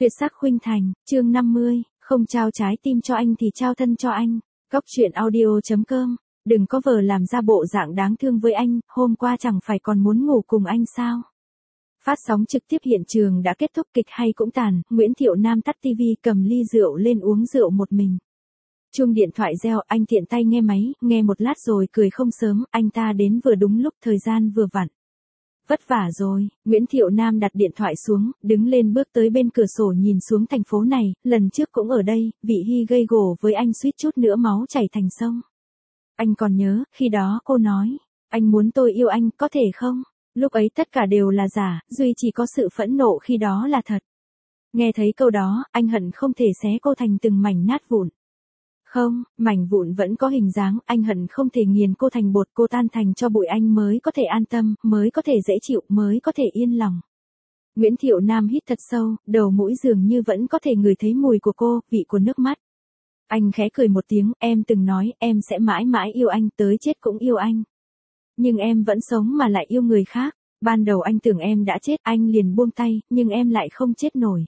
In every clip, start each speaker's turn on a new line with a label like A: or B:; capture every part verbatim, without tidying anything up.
A: Tuyệt sắc khuynh thành, chương năm mươi, không trao trái tim cho anh thì trao thân cho anh. Góc truyện audio.com, đừng có vờ làm ra bộ dạng đáng thương với anh, hôm qua chẳng phải còn muốn ngủ cùng anh sao? Phát sóng trực tiếp hiện trường đã kết thúc, kịch hay cũng tàn, Nguyễn Thiệu Nam tắt tivi cầm ly rượu lên uống rượu một mình. Chuông điện thoại reo, anh tiện tay nghe máy, nghe một lát rồi cười không sớm, anh ta đến vừa đúng lúc, thời gian vừa vặn. Vất vả rồi, Nguyễn Thiệu Nam đặt điện thoại xuống, đứng lên bước tới bên cửa sổ nhìn xuống thành phố này, lần trước cũng ở đây, Vị Hy gây gổ với anh suýt chút nữa máu chảy thành sông. Anh còn nhớ, khi đó cô nói, anh muốn tôi yêu anh, có thể không? Lúc ấy tất cả đều là giả, duy chỉ có sự phẫn nộ khi đó là thật. Nghe thấy câu đó, anh hận không thể xé cô thành từng mảnh nát vụn. Không, mảnh vụn vẫn có hình dáng, anh hận không thể nghiền cô thành bột, cô tan thành cho bụi anh mới có thể an tâm, mới có thể dễ chịu, mới có thể yên lòng. Nguyễn Thiệu Nam hít thật sâu, đầu mũi dường như vẫn có thể ngửi thấy mùi của cô, vị của nước mắt. Anh khẽ cười một tiếng, em từng nói, em sẽ mãi mãi yêu anh, tới chết cũng yêu anh. Nhưng em vẫn sống mà lại yêu người khác, ban đầu anh tưởng em đã chết, anh liền buông tay, nhưng em lại không chết nổi.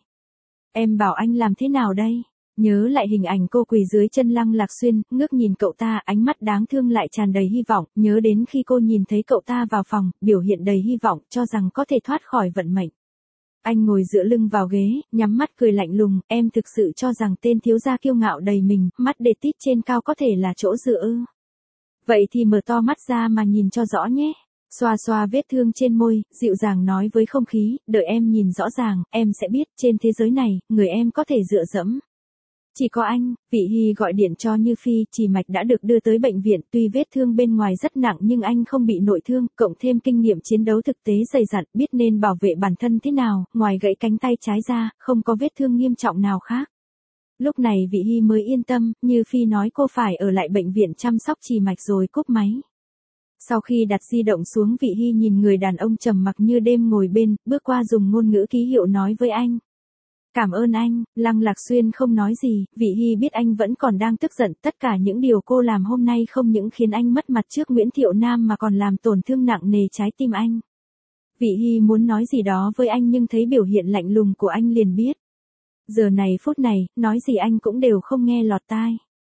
A: Em bảo anh làm thế nào đây? Nhớ lại hình ảnh cô quỳ dưới chân Lăng Lạc Xuyên, ngước nhìn cậu ta, ánh mắt đáng thương lại tràn đầy hy vọng, nhớ đến khi cô nhìn thấy cậu ta vào phòng, biểu hiện đầy hy vọng, cho rằng có thể thoát khỏi vận mệnh. Anh ngồi dựa lưng vào ghế, nhắm mắt cười lạnh lùng, em thực sự cho rằng tên thiếu gia kiêu ngạo đầy mình, mắt đê tít trên cao có thể là chỗ dựa ư? Vậy thì mở to mắt ra mà nhìn cho rõ nhé. Xoa xoa vết thương trên môi, dịu dàng nói với không khí, đợi em nhìn rõ ràng, em sẽ biết, trên thế giới này, người em có thể dựa dẫm. Chỉ có anh. Vị Hy gọi điện cho Như Phi, Trì Mạch đã được đưa tới bệnh viện, tuy vết thương bên ngoài rất nặng nhưng anh không bị nội thương, cộng thêm kinh nghiệm chiến đấu thực tế dày dặn, biết nên bảo vệ bản thân thế nào, ngoài gãy cánh tay trái ra, không có vết thương nghiêm trọng nào khác. Lúc này Vị Hy mới yên tâm, Như Phi nói cô phải ở lại bệnh viện chăm sóc Trì Mạch rồi cúp máy. Sau khi đặt di động xuống, Vị Hy nhìn người đàn ông trầm mặc như đêm ngồi bên, bước qua dùng ngôn ngữ ký hiệu nói với anh. Cảm ơn anh. Lăng Lạc Xuyên không nói gì, Vị Hy biết anh vẫn còn đang tức giận, tất cả những điều cô làm hôm nay không những khiến anh mất mặt trước Nguyễn Thiệu Nam mà còn làm tổn thương nặng nề trái tim anh. Vị Hy muốn nói gì đó với anh nhưng thấy biểu hiện lạnh lùng của anh liền biết. Giờ này phút này, nói gì anh cũng đều không nghe lọt tai.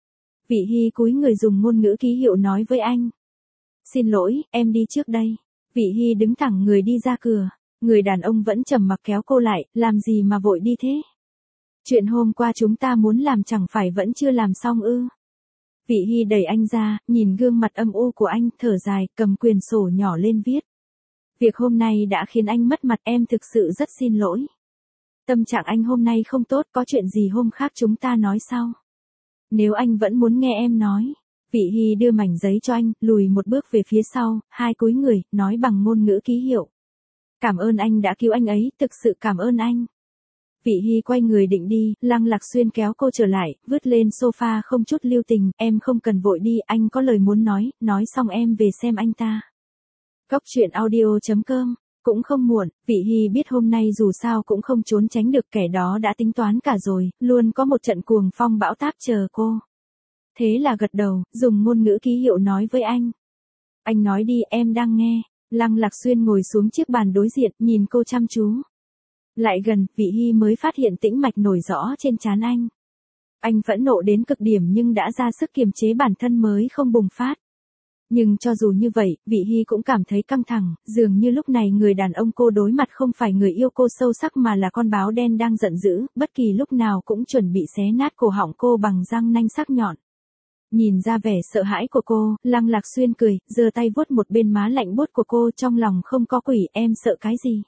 A: Vị Hy cúi người dùng ngôn ngữ ký hiệu nói với anh. Xin lỗi, em đi trước đây. Vị Hy đứng thẳng người đi ra cửa. Người đàn ông vẫn trầm mặc kéo cô lại, làm gì mà vội đi thế? Chuyện hôm qua chúng ta muốn làm chẳng phải vẫn chưa làm xong ư? Vị Hy đẩy anh ra, nhìn gương mặt âm u của anh, thở dài, cầm quyển sổ nhỏ lên viết. Việc hôm nay đã khiến anh mất mặt, em thực sự rất xin lỗi. Tâm trạng anh hôm nay không tốt, có chuyện gì hôm khác chúng ta nói sau. Nếu anh vẫn muốn nghe em nói. Vị Hy đưa mảnh giấy cho anh, lùi một bước về phía sau, hai cúi người, nói bằng ngôn ngữ ký hiệu. Cảm ơn anh đã cứu anh ấy, thực sự cảm ơn anh. Vị Hy quay người định đi, Lăng Lạc Xuyên kéo cô trở lại, vứt lên sofa không chút lưu tình, em không cần vội đi, anh có lời muốn nói, nói xong em về xem anh ta. Góc truyện audio.com, cũng không muộn, Vị Hy biết hôm nay dù sao cũng không trốn tránh được, kẻ đó đã tính toán cả rồi, luôn có một trận cuồng phong bão táp chờ cô. Thế là gật đầu, dùng ngôn ngữ ký hiệu nói với anh. Anh nói đi, em đang nghe. Lăng Lạc Xuyên ngồi xuống chiếc bàn đối diện, nhìn cô chăm chú. Lại gần, Vị Hy mới phát hiện tĩnh mạch nổi rõ trên trán anh. Anh phẫn nộ đến cực điểm nhưng đã ra sức kiềm chế bản thân mới không bùng phát. Nhưng cho dù như vậy, Vị Hy cũng cảm thấy căng thẳng, dường như lúc này người đàn ông cô đối mặt không phải người yêu cô sâu sắc mà là con báo đen đang giận dữ, bất kỳ lúc nào cũng chuẩn bị xé nát cổ họng cô bằng răng nanh sắc nhọn. Nhìn ra vẻ sợ hãi của cô, Lăng Lạc Xuyên cười, giơ tay vuốt một bên má lạnh buốt của cô, trong lòng không có quỷ, em sợ cái gì?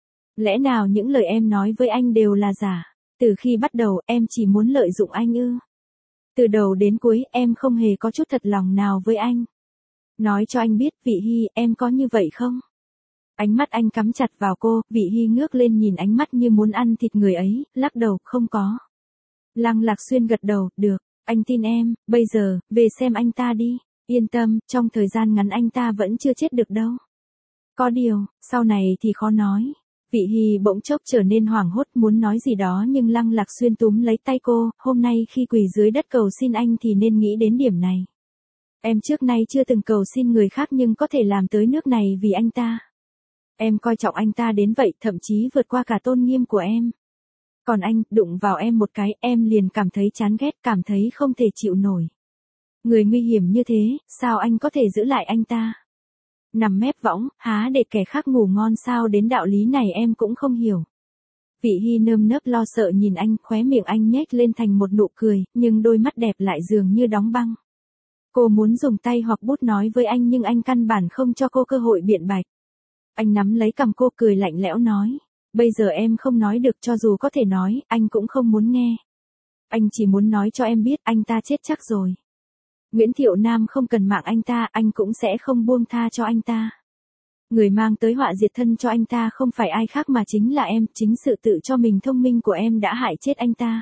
A: Lẽ nào những lời em nói với anh đều là giả? Từ khi bắt đầu, em chỉ muốn lợi dụng anh ư? Từ đầu đến cuối, em không hề có chút thật lòng nào với anh. Nói cho anh biết, Vị Hy, em có như vậy không? Ánh mắt anh cắm chặt vào cô, Vị Hy ngước lên nhìn ánh mắt như muốn ăn thịt người ấy, lắc đầu, không có. Lăng Lạc Xuyên gật đầu, được. Anh tin em, bây giờ, về xem anh ta đi. Yên tâm, trong thời gian ngắn anh ta vẫn chưa chết được đâu. Có điều, sau này thì khó nói. Vị Hy bỗng chốc trở nên hoảng hốt muốn nói gì đó nhưng Lăng Lạc Xuyên túm lấy tay cô, hôm nay khi quỳ dưới đất cầu xin anh thì nên nghĩ đến điểm này. Em trước nay chưa từng cầu xin người khác nhưng có thể làm tới nước này vì anh ta. Em coi trọng anh ta đến vậy, thậm chí vượt qua cả tôn nghiêm của em. Còn anh, đụng vào em một cái, em liền cảm thấy chán ghét, cảm thấy không thể chịu nổi. Người nguy hiểm như thế, sao anh có thể giữ lại anh ta? Nằm mép võng, há để kẻ khác ngủ ngon sao, đến đạo lý này em cũng không hiểu. Vị Hy nơm nớp lo sợ nhìn anh, khóe miệng anh nhếch lên thành một nụ cười, nhưng đôi mắt đẹp lại dường như đóng băng. Cô muốn dùng tay hoặc bút nói với anh nhưng anh căn bản không cho cô cơ hội biện bạch. Anh nắm lấy cằm cô cười lạnh lẽo nói, bây giờ em không nói được, cho dù có thể nói, anh cũng không muốn nghe. Anh chỉ muốn nói cho em biết anh ta chết chắc rồi. Nguyễn Thiệu Nam không cần mạng anh ta, anh cũng sẽ không buông tha cho anh ta. Người mang tới họa diệt thân cho anh ta không phải ai khác mà chính là em, chính sự tự cho mình thông minh của em đã hại chết anh ta.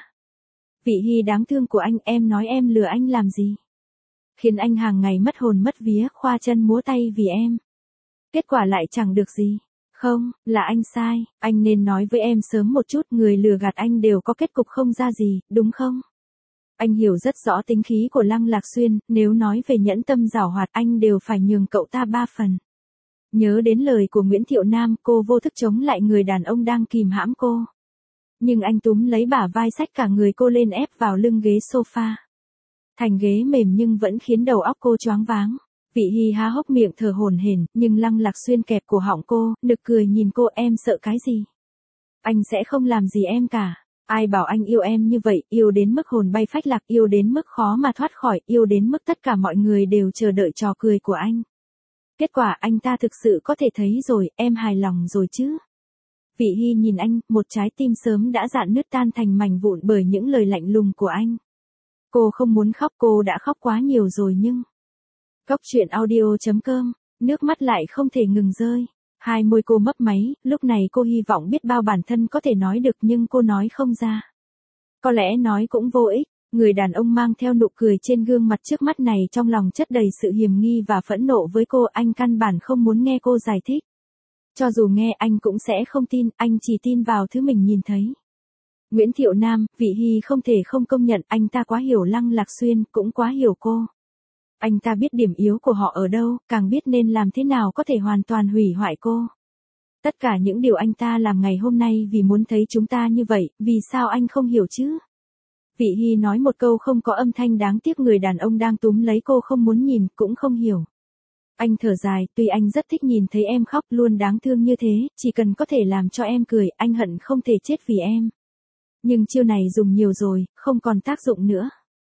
A: Vị Hy đáng thương của anh, em nói em lừa anh làm gì? Khiến anh hàng ngày mất hồn mất vía, khoa chân múa tay vì em. Kết quả lại chẳng được gì. Không, là anh sai, anh nên nói với em sớm một chút, người lừa gạt anh đều có kết cục không ra gì, đúng không? Anh hiểu rất rõ tính khí của Lăng Lạc Xuyên, nếu nói về nhẫn tâm giảo hoạt anh đều phải nhường cậu ta ba phần. Nhớ đến lời của Nguyễn Thiệu Nam, cô vô thức chống lại người đàn ông đang kìm hãm cô. Nhưng anh túm lấy bả vai xách cả người cô lên ép vào lưng ghế sofa. Thành ghế mềm nhưng vẫn khiến đầu óc cô choáng váng. Vị Hy há hốc miệng thở hổn hển, nhưng Lăng Lạc Xuyên kẹp cổ họng cô, nực cười nhìn cô, em sợ cái gì? Anh sẽ không làm gì em cả. Ai bảo anh yêu em như vậy, yêu đến mức hồn bay phách lạc, yêu đến mức khó mà thoát khỏi, yêu đến mức tất cả mọi người đều chờ đợi trò cười của anh. Kết quả anh ta thực sự có thể thấy rồi, em hài lòng rồi chứ? Vị Hy nhìn anh, một trái tim sớm đã rạn nứt tan thành mảnh vụn bởi những lời lạnh lùng của anh. Cô không muốn khóc, cô đã khóc quá nhiều rồi nhưng... Góc truyện audio chấm com, nước mắt lại không thể ngừng rơi. Hai môi cô mấp máy, lúc này cô hy vọng biết bao bản thân có thể nói được nhưng cô nói không ra. Có lẽ nói cũng vô ích, người đàn ông mang theo nụ cười trên gương mặt trước mắt này trong lòng chất đầy sự hiềm nghi và phẫn nộ với cô, anh căn bản không muốn nghe cô giải thích. Cho dù nghe anh cũng sẽ không tin, anh chỉ tin vào thứ mình nhìn thấy. Nguyễn Thiệu Nam, Vị Hy không thể không công nhận anh ta quá hiểu Lăng Lạc Xuyên, cũng quá hiểu cô. Anh ta biết điểm yếu của họ ở đâu, càng biết nên làm thế nào có thể hoàn toàn hủy hoại cô. Tất cả những điều anh ta làm ngày hôm nay vì muốn thấy chúng ta như vậy, vì sao anh không hiểu chứ? Vị Hy nói một câu không có âm thanh, đáng tiếc người đàn ông đang túm lấy cô không muốn nhìn, cũng không hiểu. Anh thở dài, tuy anh rất thích nhìn thấy em khóc, luôn đáng thương như thế, chỉ cần có thể làm cho em cười, anh hận không thể chết vì em. Nhưng chiêu này dùng nhiều rồi, không còn tác dụng nữa.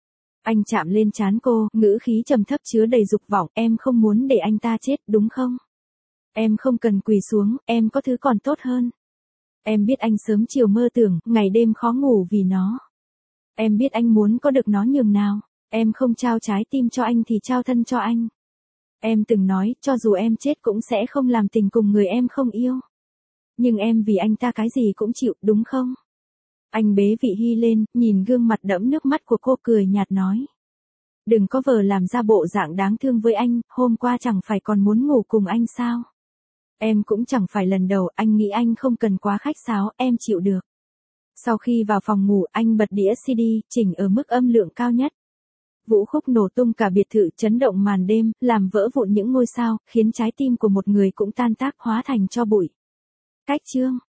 A: Anh chạm lên trán cô, ngữ khí trầm thấp chứa đầy dục vọng, em không muốn để anh ta chết, đúng không? Em không cần quỳ xuống, em có thứ còn tốt hơn. Em biết anh sớm chiều mơ tưởng, ngày đêm khó ngủ vì nó. Em biết anh muốn có được nó nhường nào. Em không trao trái tim cho anh thì trao thân cho anh. Em từng nói, cho dù em chết cũng sẽ không làm tình cùng người em không yêu. Nhưng em vì anh ta cái gì cũng chịu, đúng không? Anh bế Vị Hy lên, nhìn gương mặt đẫm nước mắt của cô cười nhạt nói. Đừng có vờ làm ra bộ dạng đáng thương với anh, hôm qua chẳng phải còn muốn ngủ cùng anh sao? Em cũng chẳng phải lần đầu, anh nghĩ anh không cần quá khách sáo, em chịu được. Sau khi vào phòng ngủ, anh bật đĩa xê đê, chỉnh ở mức âm lượng cao nhất. Vũ khúc nổ tung cả biệt thự, chấn động màn đêm, làm vỡ vụn những ngôi sao, khiến trái tim của một người cũng tan tác hóa thành tro bụi. Cách chương